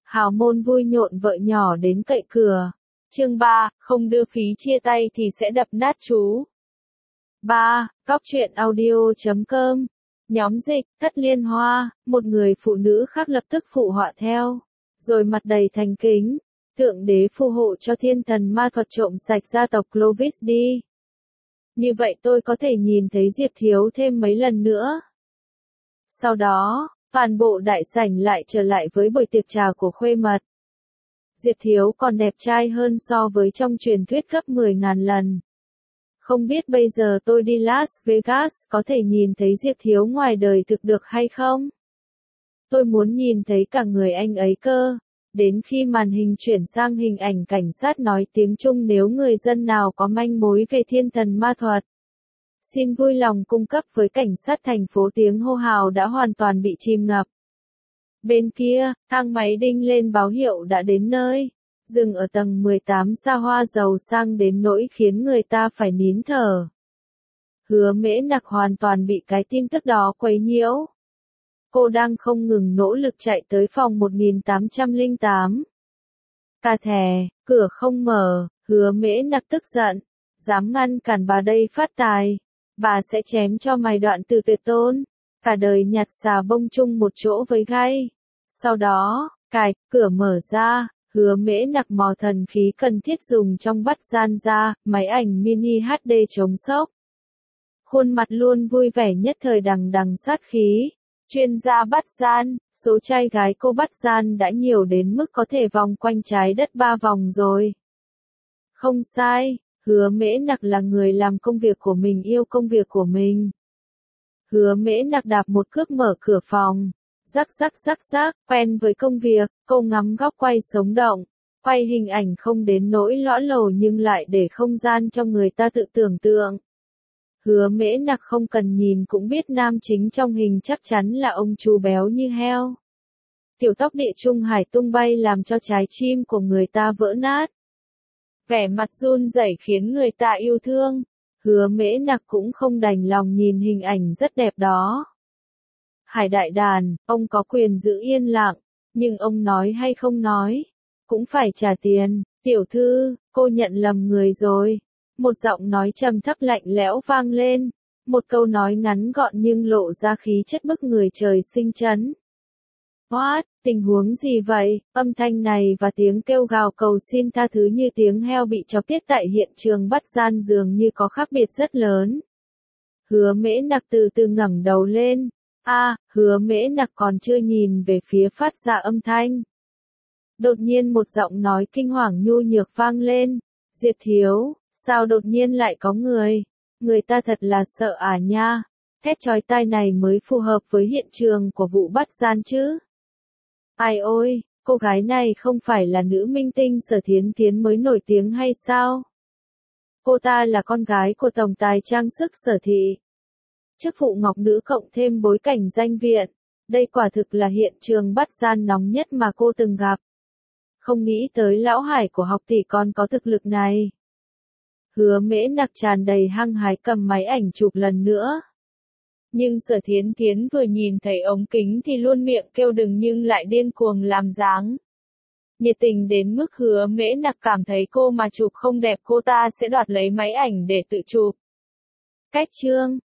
Hào môn vui nhộn vợ nhỏ đến cậy cửa. Chương 3, không đưa phí chia tay thì sẽ đập nát chú. 3. Góc truyện audio.com. Nhóm dịch, Thất Liên Hoa, một người phụ nữ khác lập tức phụ họa theo. Rồi mặt đầy thành kính. Thượng đế phù hộ cho thiên thần ma thuật trộm sạch gia tộc Clovis đi. Như vậy tôi có thể nhìn thấy Diệp Thiếu thêm mấy lần nữa. Sau đó, toàn bộ đại sảnh lại trở lại với buổi tiệc trà của khuê mật. Diệp Thiếu còn đẹp trai hơn so với trong truyền thuyết gấp 10.000 lần. Không biết bây giờ tôi đi Las Vegas có thể nhìn thấy Diệp Thiếu ngoài đời thực được hay không? Tôi muốn nhìn thấy cả người anh ấy cơ. Đến khi màn hình chuyển sang hình ảnh cảnh sát nói tiếng Trung nếu người dân nào có manh mối về thiên thần ma thuật. Xin vui lòng cung cấp với cảnh sát thành phố tiếng hô hào đã hoàn toàn bị chìm ngập. Bên kia, thang máy đinh lên báo hiệu đã đến nơi. Dừng ở tầng 18 xa hoa giàu sang đến nỗi khiến người ta phải nín thở. Hứa Mễ Nặc hoàn toàn bị cái tin tức đó quấy nhiễu. Cô đang không ngừng nỗ lực chạy tới phòng 1808. Cà thè, cửa không mở, Hứa Mễ Nặc tức giận. Dám ngăn cản bà đây phát tài. Bà sẽ chém cho mày đoạn từ tuyệt tôn. Cả đời nhặt xà bông chung một chỗ với gai. Sau đó, cửa mở ra. Hứa Mễ Nặc mò thần khí cần thiết dùng trong bắt gian ra, máy ảnh mini HD chống sốc. Khuôn mặt luôn vui vẻ nhất thời đằng đằng sát khí. Chuyên gia bắt gian, số trai gái cô bắt gian đã nhiều đến mức có thể vòng quanh trái đất 3 vòng rồi. Không sai, Hứa Mễ Nặc là người làm công việc của mình yêu công việc của mình. Hứa Mễ Nặc đạp một cước mở cửa phòng. Rắc, quen với công việc, cô ngắm góc quay sống động, quay hình ảnh không đến nỗi lõa lồ nhưng lại để không gian cho người ta tự tưởng tượng. Hứa Mễ Nặc không cần nhìn cũng biết nam chính trong hình chắc chắn là ông chú béo như heo. Tiểu tóc địa trung hải tung bay làm cho trái tim của người ta vỡ nát. Vẻ mặt run rẩy khiến người ta yêu thương. Hứa Mễ Nặc cũng không đành lòng nhìn hình ảnh rất đẹp đó. Hải đại đàn, ông có quyền giữ yên lặng, nhưng ông nói hay không nói, cũng phải trả tiền. Tiểu thư, cô nhận lầm người rồi. Một giọng nói trầm thấp lạnh lẽo vang lên, một câu nói ngắn gọn nhưng lộ ra khí chất bức người trời sinh chấn. What, tình huống gì vậy? Âm thanh này và tiếng kêu gào cầu xin tha thứ như tiếng heo bị chọc tiết tại hiện trường bắt gian dường như có khác biệt rất lớn. Hứa Mễ Nặc từ từ ngẩng đầu lên. Hứa Mễ Nặc còn chưa nhìn về phía phát ra âm thanh. Đột nhiên một giọng nói kinh hoàng nhu nhược vang lên. Diệp Thiếu, sao đột nhiên lại có người? Người ta thật là sợ à nha. Thét chói tai này mới phù hợp với hiện trường của vụ bắt gian chứ. Ai ôi, cô gái này không phải là nữ minh tinh Sở Thiến Thiến mới nổi tiếng hay sao? Cô ta là con gái của tổng tài trang sức Sở Thị. Chức vụ ngọc nữ cộng thêm bối cảnh danh viện. Đây quả thực là hiện trường bắt gian nóng nhất mà cô từng gặp. Không nghĩ tới lão Hải của học tỷ còn có thực lực này. Hứa Mễ Nặc tràn đầy hăng hái cầm máy ảnh chụp lần nữa. Nhưng Sở Thiến Thiến vừa nhìn thấy ống kính thì luôn miệng kêu đừng nhưng lại điên cuồng làm dáng. Nhiệt tình đến mức Hứa Mễ Nặc cảm thấy cô mà chụp không đẹp cô ta sẽ đoạt lấy máy ảnh để tự chụp. Cách chương